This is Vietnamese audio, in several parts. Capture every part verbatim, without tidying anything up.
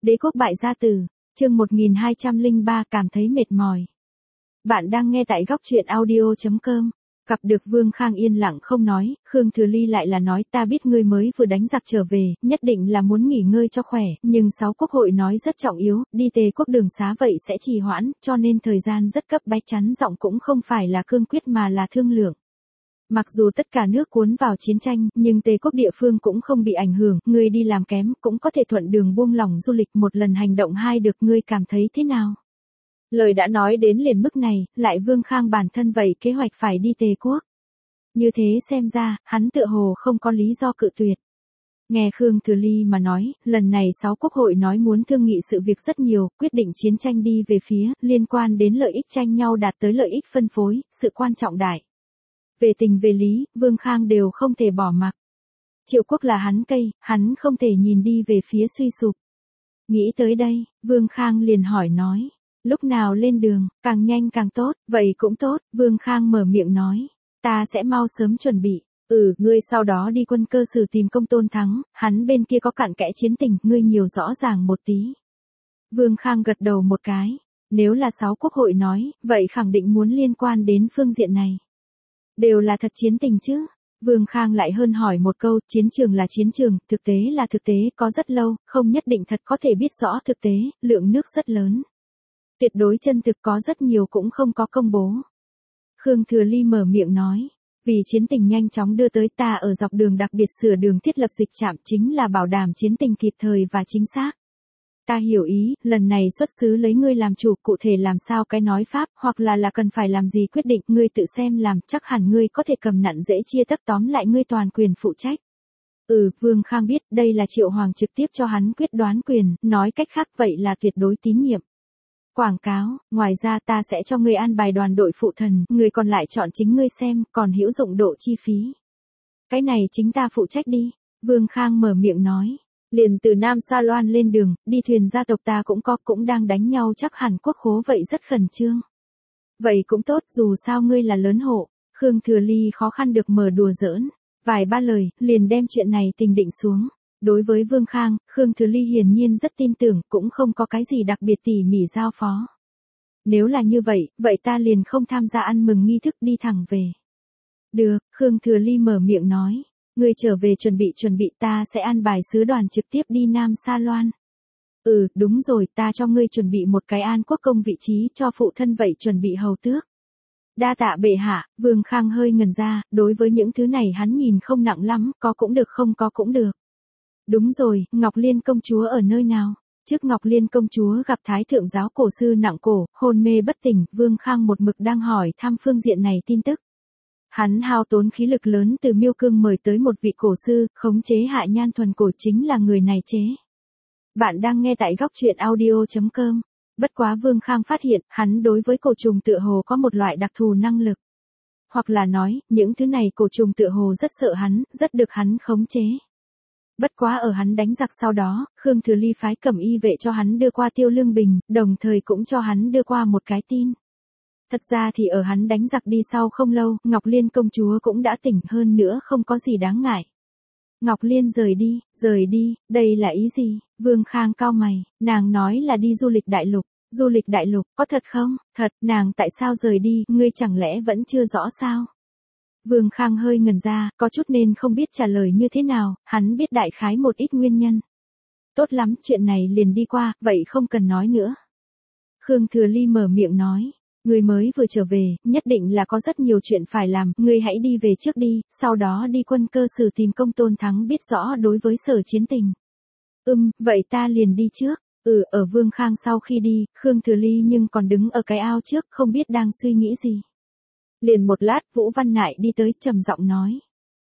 Đế quốc bại gia tử, chương một nghìn hai trăm lẻ ba cảm thấy mệt mỏi. Bạn đang nghe tại góc truyện audio chấm com. Gặp được Vương Khang yên lặng không nói, Khương Thừa Ly lại là nói ta biết ngươi mới vừa đánh giặc trở về, nhất định là muốn nghỉ ngơi cho khỏe, nhưng sáu quốc hội nói rất trọng yếu, đi Tề quốc đường xá vậy sẽ trì hoãn, cho nên thời gian rất cấp bách, chắn giọng cũng không phải là cương quyết mà là thương lượng. Mặc dù tất cả nước cuốn vào chiến tranh, nhưng Tề quốc địa phương cũng không bị ảnh hưởng, ngươi đi làm kém, cũng có thể thuận đường buông lỏng du lịch, một lần hành động hai được, ngươi cảm thấy thế nào? Lời đã nói đến liền mức này, lại Vương Khang bản thân vậy kế hoạch phải đi Tề quốc. Như thế xem ra, hắn tựa hồ không có lý do cự tuyệt. Nghe Khương Thừa Ly mà nói, lần này sáu quốc hội nói muốn thương nghị sự việc rất nhiều, quyết định chiến tranh đi về phía, liên quan đến lợi ích tranh nhau đạt tới lợi ích phân phối, sự quan trọng đại. Về tình về lý, Vương Khang đều không thể bỏ mặc. Triệu quốc là hắn cây, hắn không thể nhìn đi về phía suy sụp. Nghĩ tới đây, Vương Khang liền hỏi nói. Lúc nào lên đường, càng nhanh càng tốt, vậy cũng tốt, Vương Khang mở miệng nói. Ta sẽ mau sớm chuẩn bị. Ừ, ngươi sau đó đi quân cơ sử tìm công Tôn Thắng, hắn bên kia có cặn kẽ chiến tình, ngươi nhiều rõ ràng một tí. Vương Khang gật đầu một cái. Nếu là sáu quốc hội nói, vậy khẳng định muốn liên quan đến phương diện này. Đều là thật chiến tình chứ. Vương Khang lại hơn hỏi một câu, chiến trường là chiến trường, thực tế là thực tế, có rất lâu, không nhất định thật có thể biết rõ thực tế, lượng nước rất lớn. Tuyệt đối chân thực có rất nhiều cũng không có công bố. Khương Thừa Ly mở miệng nói, vì chiến tình nhanh chóng đưa tới ta ở dọc đường đặc biệt sửa đường thiết lập dịch trạm chính là bảo đảm chiến tình kịp thời và chính xác. Ta hiểu ý, lần này xuất xứ lấy ngươi làm chủ, cụ thể làm sao cái nói pháp, hoặc là là cần phải làm gì quyết định, ngươi tự xem làm, chắc hẳn ngươi có thể cầm nặng dễ chia tấp, tóm lại ngươi toàn quyền phụ trách. Ừ, Vương Khang biết, đây là Triệu Hoàng trực tiếp cho hắn quyết đoán quyền, nói cách khác vậy là tuyệt đối tín nhiệm. Quảng cáo, ngoài ra ta sẽ cho ngươi an bài đoàn đội phụ thần, người còn lại chọn chính ngươi xem, còn hữu dụng độ chi phí. Cái này chính ta phụ trách đi, Vương Khang mở miệng nói. Liền từ Nam Sa Loan lên đường, đi thuyền gia tộc ta cũng có, cũng đang đánh nhau, chắc hẳn quốc khố vậy rất khẩn trương. Vậy cũng tốt, dù sao ngươi là lớn hộ. Khương Thừa Ly khó khăn được mở đùa giỡn, vài ba lời, liền đem chuyện này tình định xuống. Đối với Vương Khang, Khương Thừa Ly hiển nhiên rất tin tưởng, cũng không có cái gì đặc biệt tỉ mỉ giao phó. Nếu là như vậy, vậy ta liền không tham gia ăn mừng nghi thức, đi thẳng về. Được, Khương Thừa Ly mở miệng nói. Ngươi trở về chuẩn bị chuẩn bị, ta sẽ an bài sứ đoàn trực tiếp đi Nam Sa Loan. Ừ, đúng rồi, ta cho ngươi chuẩn bị một cái an quốc công vị trí, cho phụ thân vậy chuẩn bị hầu tước. Đa tạ bệ hạ, Vương Khang hơi ngần ra, đối với những thứ này hắn nhìn không nặng lắm, có cũng được không có cũng được. Đúng rồi, Ngọc Liên công chúa ở nơi nào? Trước Ngọc Liên công chúa gặp Thái thượng giáo cổ sư nặng cổ, hôn mê bất tỉnh, Vương Khang một mực đang hỏi thăm phương diện này tin tức. Hắn hao tốn khí lực lớn từ Miêu Cương mời tới một vị cổ sư, khống chế Hạ Nhan thuần cổ chính là người này chế. Bạn đang nghe tại góc truyện audio chấm com. Bất quá Vương Khang phát hiện, hắn đối với cổ trùng tựa hồ có một loại đặc thù năng lực. Hoặc là nói, những thứ này cổ trùng tựa hồ rất sợ hắn, rất được hắn khống chế. Bất quá ở hắn đánh giặc sau đó, Khương Thừa Ly phái cẩm y vệ cho hắn đưa qua Tiêu Lương Bình, đồng thời cũng cho hắn đưa qua một cái tin. Thật ra thì ở hắn đánh giặc đi sau không lâu, Ngọc Liên công chúa cũng đã tỉnh, hơn nữa không có gì đáng ngại. Ngọc Liên rời đi, rời đi, đây là ý gì? Vương Khang cau mày, nàng nói là đi du lịch đại lục, du lịch đại lục, có thật không? Thật, nàng tại sao rời đi, ngươi chẳng lẽ vẫn chưa rõ sao? Vương Khang hơi ngần ra, có chút nên không biết trả lời như thế nào, hắn biết đại khái một ít nguyên nhân. Tốt lắm, chuyện này liền đi qua, vậy không cần nói nữa. Khương Thừa Ly mở miệng nói. Ngươi mới vừa trở về, nhất định là có rất nhiều chuyện phải làm, ngươi hãy đi về trước đi, sau đó đi quân cơ sử tìm công Tôn Thắng biết rõ đối với sở chiến tình. Ừm, vậy ta liền đi trước. Ừ, ở Vương Khang sau khi đi, Khương Thừa Ly nhưng còn đứng ở cái ao trước, không biết đang suy nghĩ gì. Liền một lát, Vũ Văn Nại đi tới, trầm giọng nói.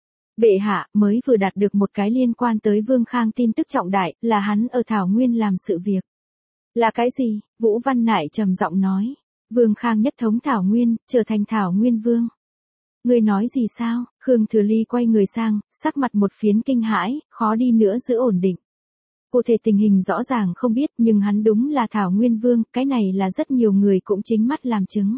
Bệ hạ, mới vừa đạt được một cái liên quan tới Vương Khang tin tức trọng đại, là hắn ở Thảo Nguyên làm sự việc. Là cái gì? Vũ Văn Nại trầm giọng nói. Vương Khang nhất thống Thảo Nguyên, trở thành Thảo Nguyên Vương. Ngươi nói gì sao? Khương Thừa Ly quay người sang, sắc mặt một phiến kinh hãi, khó đi nữa giữ ổn định. Cụ thể tình hình rõ ràng không biết, nhưng hắn đúng là Thảo Nguyên Vương, cái này là rất nhiều người cũng chính mắt làm chứng.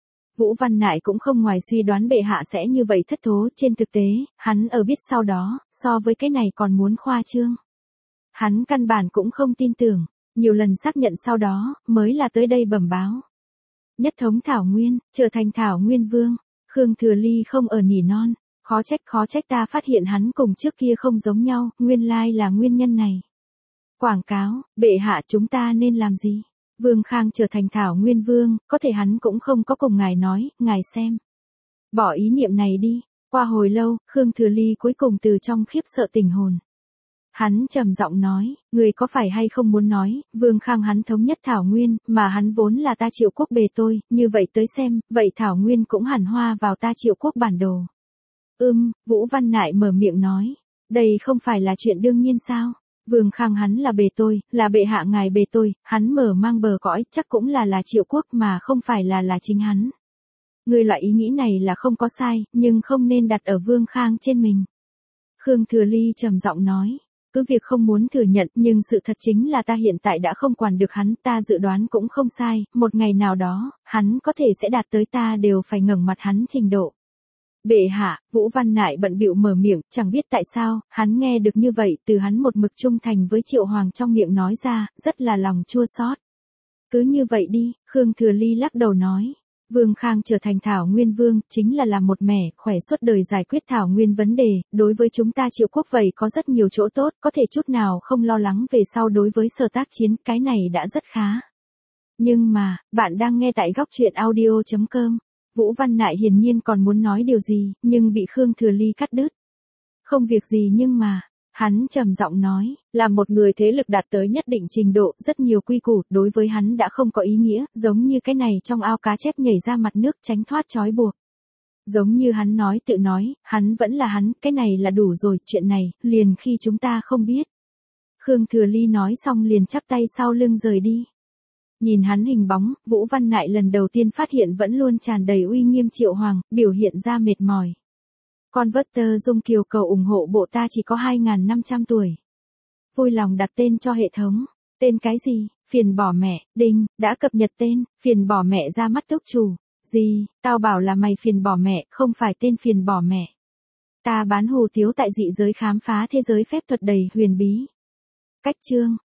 Vũ Văn Nại cũng không ngoài suy đoán bệ hạ sẽ như vậy thất thố, trên thực tế, hắn ở biết sau đó, so với cái này còn muốn khoa trương. Hắn căn bản cũng không tin tưởng. Nhiều lần xác nhận sau đó, mới là tới đây bẩm báo. Nhất thống Thảo Nguyên, trở thành Thảo Nguyên Vương. Khương Thừa Ly không ở nỉ non, khó trách khó trách ta phát hiện hắn cùng trước kia không giống nhau, nguyên lai là nguyên nhân này. Quảng cáo, bệ hạ chúng ta nên làm gì? Vương Khang trở thành Thảo Nguyên Vương, có thể hắn cũng không có cùng ngài nói, ngài xem. Bỏ ý niệm này đi. Qua hồi lâu, Khương Thừa Ly cuối cùng từ trong khiếp sợ tỉnh hồn. Hắn trầm giọng nói, người có phải hay không muốn nói, Vương Khang hắn thống nhất Thảo Nguyên, mà hắn vốn là ta Triệu Quốc bề tôi, như vậy tới xem, vậy Thảo Nguyên cũng hẳn hoa vào ta Triệu Quốc bản đồ. Ưm, Vũ Văn Nại mở miệng nói, đây không phải là chuyện đương nhiên sao? Vương Khang hắn là bề tôi, là bệ hạ ngài bề tôi, hắn mở mang bờ cõi, chắc cũng là là Triệu Quốc mà không phải là là chính hắn. Người loại ý nghĩ này là không có sai, nhưng không nên đặt ở Vương Khang trên mình. Khương Thừa Ly trầm giọng nói, cứ việc không muốn thừa nhận, nhưng sự thật chính là ta hiện tại đã không quản được hắn, ta dự đoán cũng không sai, một ngày nào đó, hắn có thể sẽ đạt tới ta đều phải ngẩng mặt hắn trình độ. Bệ hạ, Vũ Văn Nại bận bịu mở miệng, chẳng biết tại sao, hắn nghe được như vậy, từ hắn một mực trung thành với Triệu Hoàng trong miệng nói ra, rất là lòng chua xót. Cứ như vậy đi, Khương Thừa Ly lắc đầu nói. Vương Khang trở thành Thảo Nguyên Vương, chính là làm một mẻ, khỏe suốt đời giải quyết Thảo Nguyên vấn đề, đối với chúng ta Triệu Quốc vậy có rất nhiều chỗ tốt, có thể chút nào không lo lắng về sau đối với sở tác chiến, cái này đã rất khá. Nhưng mà, bạn đang nghe tại góc truyện audio chấm com. Vũ Văn Nại hiển nhiên còn muốn nói điều gì, nhưng bị Khương Thừa Ly cắt đứt. Không việc gì nhưng mà, hắn trầm giọng nói, là một người thế lực đạt tới nhất định trình độ, rất nhiều quy củ, đối với hắn đã không có ý nghĩa, giống như cái này trong ao cá chép nhảy ra mặt nước tránh thoát trói buộc. Giống như hắn nói tự nói, hắn vẫn là hắn, cái này là đủ rồi, chuyện này, liền khi chúng ta không biết. Khương Thừa Ly nói xong liền chắp tay sau lưng rời đi. Nhìn hắn hình bóng, Vũ Văn Nại lần đầu tiên phát hiện vẫn luôn tràn đầy uy nghiêm Triệu Hoàng, biểu hiện ra mệt mỏi. Con vớt tơ dung kiều cầu ủng hộ bộ ta chỉ có hai nghìn năm trăm tuổi. Vui lòng đặt tên cho hệ thống. Tên cái gì? Phiền bỏ mẹ, đinh, đã cập nhật tên, phiền bỏ mẹ ra mắt túc chủ. Gì, tao bảo là mày phiền bỏ mẹ, không phải tên phiền bỏ mẹ. Ta bán hủ tiếu tại dị giới khám phá thế giới phép thuật đầy huyền bí. Cách chương.